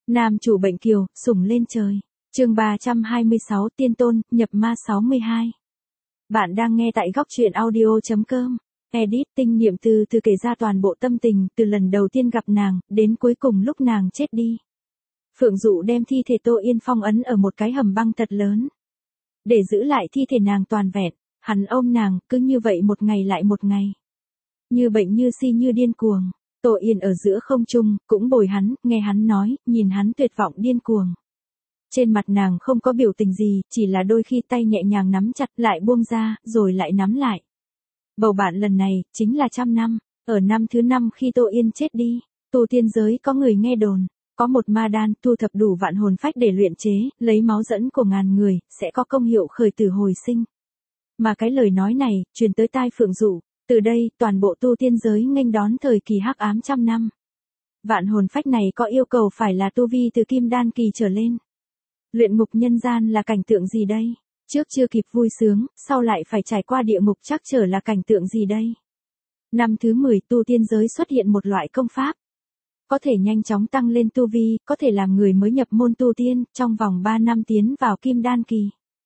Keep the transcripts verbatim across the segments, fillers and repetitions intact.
Nam chủ bệnh kiều, sủng lên trời. Chương ba trăm hai mươi sáu Tiên tôn, nhập ma sáu mươi hai. Bạn đang nghe tại góc truyện audio chấm com. Edit Tinh Niệm từ từ kể ra toàn bộ tâm tình từ lần đầu tiên gặp nàng, đến cuối cùng lúc nàng chết đi. Phượng Dụ đem thi thể Tô Yên phong ấn ở một cái hầm băng thật lớn. Để giữ lại thi thể nàng toàn vẹn, hắn ôm nàng, cứ như vậy một ngày lại một ngày. Như bệnh như si như điên cuồng. Tô Yên ở giữa không trung, cũng bồi hắn, nghe hắn nói, nhìn hắn tuyệt vọng điên cuồng. Trên mặt nàng không có biểu tình gì, chỉ là đôi khi tay nhẹ nhàng nắm chặt, lại buông ra, rồi lại nắm lại. Bầu bạn lần này, chính là trăm năm. Ở năm thứ năm khi Tô Yên chết đi, tu tiên giới có người nghe đồn, có một ma đan thu thập đủ vạn hồn phách để luyện chế, lấy máu dẫn của ngàn người, sẽ có công hiệu khởi tử hồi sinh. Mà cái lời nói này, truyền tới tai Phượng Dụ. Từ đây, toàn bộ tu tiên giới nghênh đón thời kỳ hắc ám trăm năm. Vạn hồn phách này có yêu cầu phải là tu vi từ kim đan kỳ trở lên. Luyện ngục nhân gian là cảnh tượng gì đây? Trước chưa kịp vui sướng, sau lại phải trải qua địa ngục chắc trở là cảnh tượng gì đây? Năm thứ mười tu tiên giới xuất hiện một loại công pháp. Có thể nhanh chóng tăng lên tu vi, có thể làm người mới nhập môn tu tiên, trong vòng ba năm tiến vào kim đan kỳ.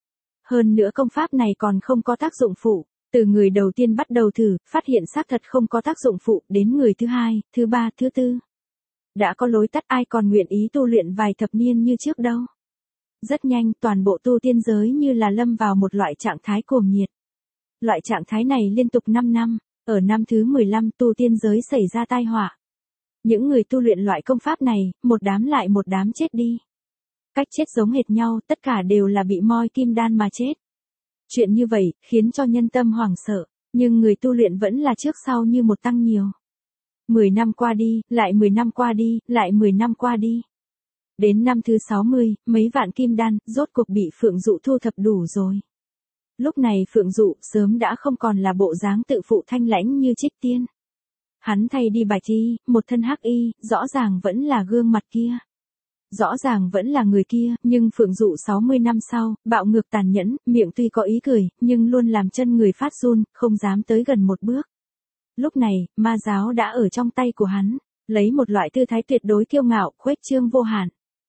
Hơn nữa công pháp này còn không có tác dụng phụ. Từ người đầu tiên bắt đầu thử, phát hiện xác thật không có tác dụng phụ, đến người thứ hai, thứ ba, thứ tư. Đã có lối tắt, ai còn nguyện ý tu luyện vài thập niên như trước đâu. Rất nhanh, toàn bộ tu tiên giới như là lâm vào một loại trạng thái cuồng nhiệt. Loại trạng thái này liên tục năm năm, ở năm thứ mười lăm tu tiên giới xảy ra tai họa. Những người tu luyện loại công pháp này, một đám lại một đám chết đi. Cách chết giống hệt nhau, tất cả đều là bị moi kim đan mà chết. Chuyện như vậy, khiến cho nhân tâm hoảng sợ, nhưng người tu luyện vẫn là trước sau như một tăng nhiều. Mười năm qua đi, lại mười năm qua đi, lại mười năm qua đi. Đến năm thứ sáu mươi, mấy vạn kim đan, rốt cuộc bị Phượng Dụ thu thập đủ rồi. Lúc này Phượng Dụ, sớm đã không còn là bộ dáng tự phụ thanh lãnh như Trích Tiên. Hắn thay đi bạch y, một thân hắc y, rõ ràng vẫn là gương mặt kia. Rõ ràng vẫn là người kia, nhưng Phượng Dụ sáu mươi năm sau, bạo ngược tàn nhẫn, miệng tuy có ý cười, nhưng luôn làm chân người phát run, không dám tới gần một bước. Lúc này, ma giáo đã ở trong tay của hắn, lấy một loại tư thái tuyệt đối kiêu ngạo, khuếch trương vô hạn.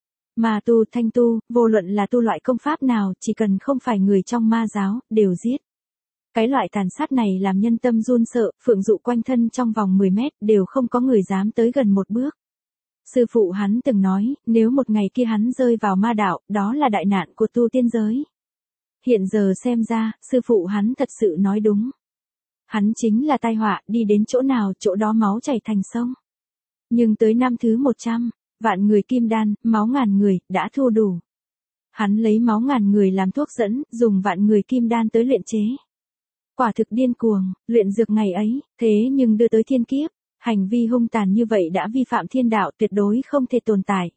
Ma tu, thanh tu, vô luận là tu loại công pháp nào, chỉ cần không phải người trong ma giáo, đều giết. Cái loại tàn sát này làm nhân tâm run sợ, Phượng Dụ quanh thân trong vòng mười mét, đều không có người dám tới gần một bước. Sư phụ hắn từng nói, nếu một ngày kia hắn rơi vào ma đạo, đó là đại nạn của tu tiên giới. Hiện giờ xem ra, sư phụ hắn thật sự nói đúng. Hắn chính là tai họa, đi đến chỗ nào, chỗ đó máu chảy thành sông. Nhưng tới năm thứ một trăm, vạn người kim đan, máu ngàn người, đã thu đủ. Hắn lấy máu ngàn người làm thuốc dẫn, dùng vạn người kim đan tới luyện chế. Quả thực điên cuồng, luyện dược ngày ấy, thế nhưng đưa tới thiên kiếp. Hành vi hung tàn như vậy đã vi phạm thiên đạo, tuyệt đối không thể tồn tại.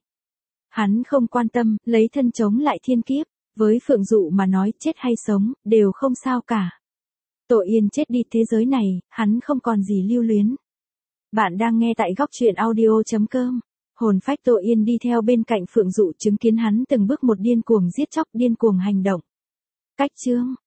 Hắn không quan tâm, lấy thân chống lại thiên kiếp, với Phượng Dụ mà nói chết hay sống, đều không sao cả. Tô Yên chết đi thế giới này, hắn không còn gì lưu luyến. Bạn đang nghe tại góc truyện audio chấm com. Hồn phách Tô Yên đi theo bên cạnh Phượng Dụ chứng kiến hắn từng bước một điên cuồng giết chóc, điên cuồng hành động. Cách chương